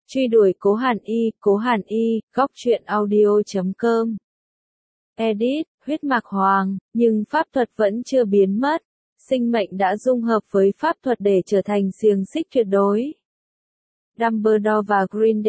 Truy đuổi Cố Hàn Y, góc truyện audio.com. Edit, huyết mạch hoàng, nhưng pháp thuật vẫn chưa biến mất. Sinh mệnh đã dung hợp với pháp thuật để trở thành xiềng xích tuyệt đối. Dumbledore và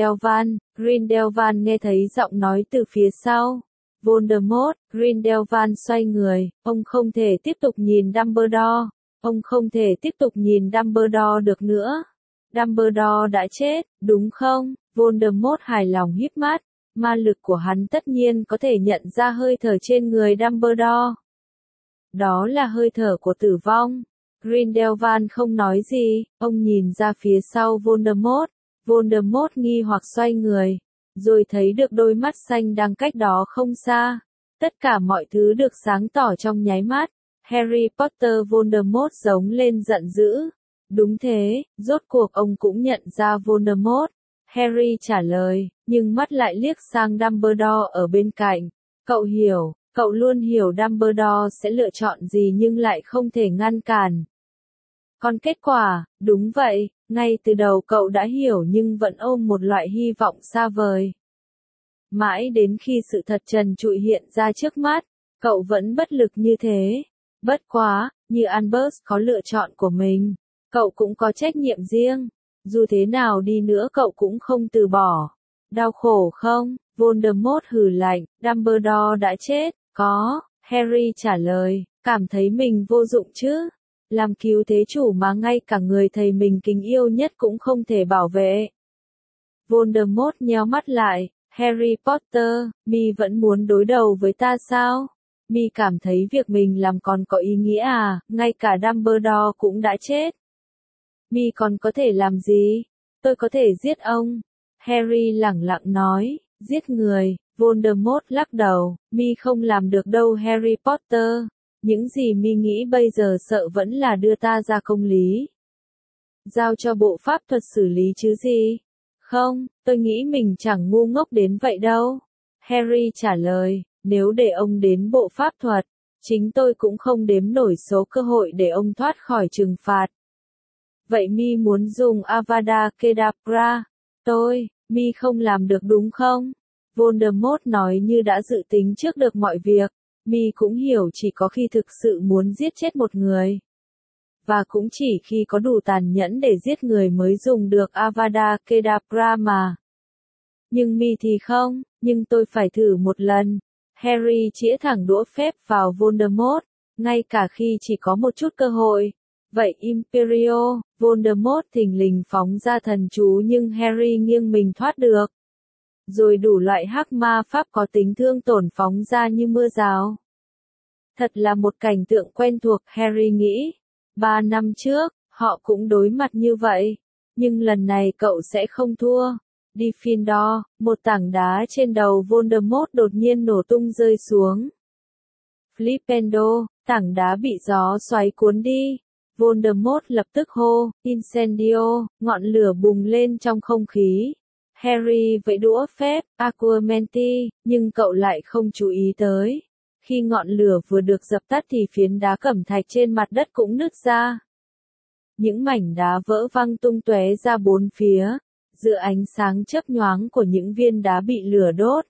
Grindelwald nghe thấy giọng nói từ phía sau. Voldemort, Grindelwald xoay người, ông không thể tiếp tục nhìn Dumbledore. Ông không thể tiếp tục nhìn Dumbledore được nữa. Dumbledore đã chết, đúng không? Voldemort hài lòng híp mắt. Ma lực của hắn tất nhiên có thể nhận ra hơi thở trên người Dumbledore. Đó là hơi thở của tử vong. Grindelwald không nói gì, ông nhìn ra phía sau Voldemort. Voldemort nghi hoặc xoay người, rồi thấy được đôi mắt xanh đang cách đó không xa. Tất cả mọi thứ được sáng tỏ trong nháy mắt. Harry Potter. Voldemort giống lên giận dữ. Đúng thế, rốt cuộc ông cũng nhận ra Voldemort. Harry trả lời, nhưng mắt lại liếc sang Dumbledore ở bên cạnh. Cậu hiểu, cậu luôn hiểu Dumbledore sẽ lựa chọn gì nhưng lại không thể ngăn cản. Còn kết quả, đúng vậy, ngay từ đầu cậu đã hiểu nhưng vẫn ôm một loại hy vọng xa vời. Mãi đến khi sự thật trần trụi hiện ra trước mắt, cậu vẫn bất lực như thế. Bất quá, như Albus có lựa chọn của mình, cậu cũng có trách nhiệm riêng. Dù thế nào đi nữa cậu cũng không từ bỏ. Đau khổ không? Voldemort hừ lạnh, Dumbledore đã chết, có, Harry trả lời, cảm thấy mình vô dụng chứ. Làm cứu thế chủ mà ngay cả người thầy mình kính yêu nhất cũng không thể bảo vệ. Voldemort nheo mắt lại, Harry Potter, mi vẫn muốn đối đầu với ta sao? Mi cảm thấy việc mình làm còn có ý nghĩa à, ngay cả Dumbledore cũng đã chết. Mi còn có thể làm gì? Tôi có thể giết ông. Harry lẳng lặng nói, giết người. Voldemort lắc đầu, mi không làm được đâu Harry Potter. Những gì mi nghĩ bây giờ sợ vẫn là đưa ta ra công lý. Giao cho bộ pháp thuật xử lý chứ gì? Không, tôi nghĩ mình chẳng ngu ngốc đến vậy đâu. Harry trả lời, nếu để ông đến bộ pháp thuật, chính tôi cũng không đếm nổi số cơ hội để ông thoát khỏi trừng phạt. Vậy mi muốn dùng Avada Kedavra? Mi không làm được đúng không? Voldemort nói như đã dự tính trước được mọi việc. Mi cũng hiểu chỉ có khi thực sự muốn giết chết một người. Và cũng chỉ khi có đủ tàn nhẫn để giết người mới dùng được Avada Kedavra mà. Nhưng mi thì không, nhưng tôi phải thử một lần. Harry chĩa thẳng đũa phép vào Voldemort, ngay cả khi chỉ có một chút cơ hội. Vậy Imperio, Voldemort thình lình phóng ra thần chú nhưng Harry nghiêng mình thoát được. Rồi đủ loại hắc ma pháp có tính thương tổn phóng ra như mưa rào. Thật là một cảnh tượng quen thuộc, Harry nghĩ. 3 năm trước, họ cũng đối mặt như vậy. Nhưng lần này cậu sẽ không thua. Gryffindor, một tảng đá trên đầu Voldemort đột nhiên nổ tung rơi xuống. Flipendo, tảng đá bị gió xoáy cuốn đi. Voldemort lập tức hô, Incendio, ngọn lửa bùng lên trong không khí. Harry vẫy đũa phép, Aquamenti, nhưng cậu lại không chú ý tới. Khi ngọn lửa vừa được dập tắt thì phiến đá cẩm thạch trên mặt đất cũng nứt ra. Những mảnh đá vỡ văng tung tóe ra bốn phía, giữa ánh sáng chớp nhoáng của những viên đá bị lửa đốt.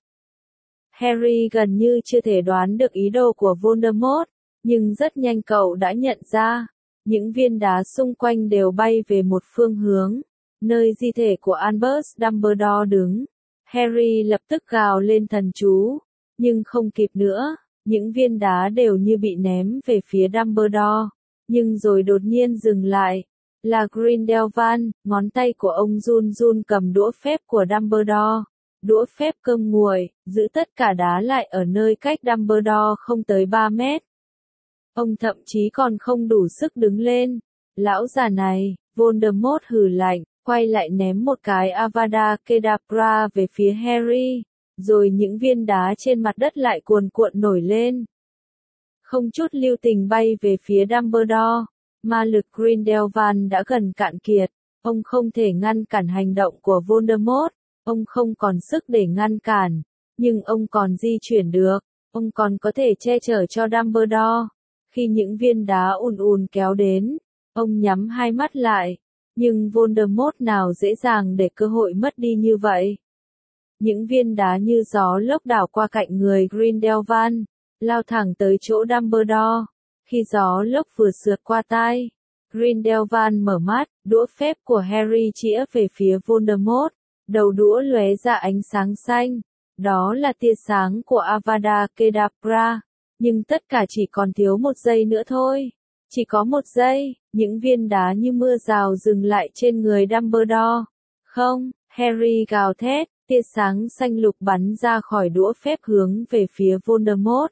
Harry gần như chưa thể đoán được ý đồ của Voldemort, nhưng rất nhanh cậu đã nhận ra. Những viên đá xung quanh đều bay về một phương hướng, nơi di thể của Albus Dumbledore đứng. Harry lập tức gào lên thần chú, nhưng không kịp nữa, những viên đá đều như bị ném về phía Dumbledore, nhưng rồi đột nhiên dừng lại. Là Grindelwald, ngón tay của ông run run cầm đũa phép của Dumbledore. Đũa phép cơm nguội, giữ tất cả đá lại ở nơi cách Dumbledore không tới 3 mét. Ông thậm chí còn không đủ sức đứng lên. Lão già này, Voldemort hừ lạnh, quay lại ném một cái Avada Kedavra về phía Harry, rồi những viên đá trên mặt đất lại cuồn cuộn nổi lên. Không chút lưu tình bay về phía Dumbledore. Ma lực Grindelwald đã gần cạn kiệt, ông không thể ngăn cản hành động của Voldemort, ông không còn sức để ngăn cản, nhưng ông còn di chuyển được, ông còn có thể che chở cho Dumbledore. Khi những viên đá ùn ùn kéo đến, ông nhắm hai mắt lại, Nhưng Voldemort nào dễ dàng để cơ hội mất đi như vậy. Những viên đá như gió lốc đảo qua cạnh người Grindelwald, lao thẳng tới chỗ Dumbledore. Khi gió lốc vừa sượt qua tai, Grindelwald mở mắt, đũa phép của Harry chĩa về phía Voldemort, đầu đũa lóe ra ánh sáng xanh. Đó là tia sáng của Avada Kedavra, nhưng tất cả chỉ còn thiếu 1 giây nữa thôi. Chỉ có 1 giây, những viên đá như mưa rào dừng lại trên người Dumbledore. Không, Harry gào thét, tia sáng xanh lục bắn ra khỏi đũa phép hướng về phía Voldemort.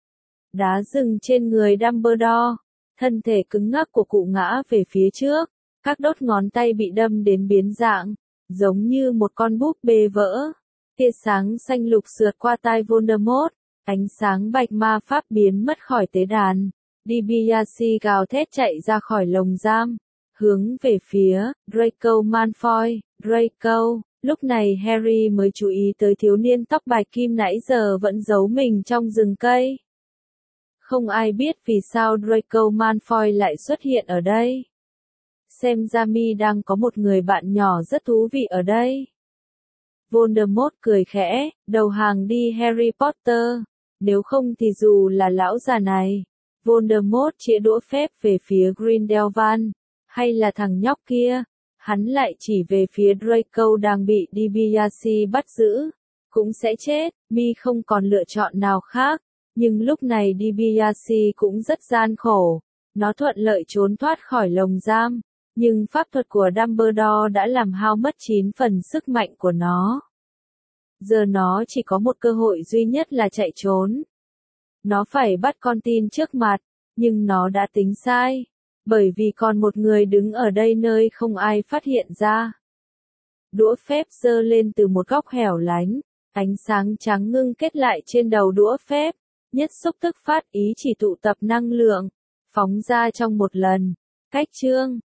Đá dừng trên người Dumbledore, thân thể cứng ngắc của cụ ngã về phía trước, các đốt ngón tay bị đâm đến biến dạng, giống như một con búp bê vỡ. Tia sáng xanh lục sượt qua tai Voldemort, ánh sáng bạch ma pháp biến mất khỏi tế đàn. DiBiase gào thét chạy ra khỏi lồng giam, hướng về phía Draco Malfoy. Draco, lúc này Harry mới chú ý tới thiếu niên tóc bạch kim nãy giờ vẫn giấu mình trong rừng cây. Không ai biết vì sao Draco Malfoy lại xuất hiện ở đây. Xem ra Mi đang có một người bạn nhỏ rất thú vị ở đây. Voldemort cười khẽ, đầu hàng đi Harry Potter, nếu không thì dù là lão già này. Voldemort chĩa đũa phép về phía Grindelwald, hay là thằng nhóc kia, hắn lại chỉ về phía Draco đang bị DiBiase bắt giữ, cũng sẽ chết. Mi không còn lựa chọn nào khác, nhưng lúc này DiBiase cũng rất gian khổ, nó thuận lợi trốn thoát khỏi lồng giam, nhưng pháp thuật của Dumbledore đã làm hao mất 9 phần sức mạnh của nó. Giờ nó chỉ có một cơ hội duy nhất là chạy trốn. Nó phải bắt con tin trước mặt, nhưng nó đã tính sai, bởi vì còn một người đứng ở đây nơi không ai phát hiện ra. Đũa phép giơ lên từ một góc hẻo lánh, ánh sáng trắng ngưng kết lại trên đầu đũa phép, nhất xúc tức phát ý chỉ tụ tập năng lượng, phóng ra trong một lần. Cách chương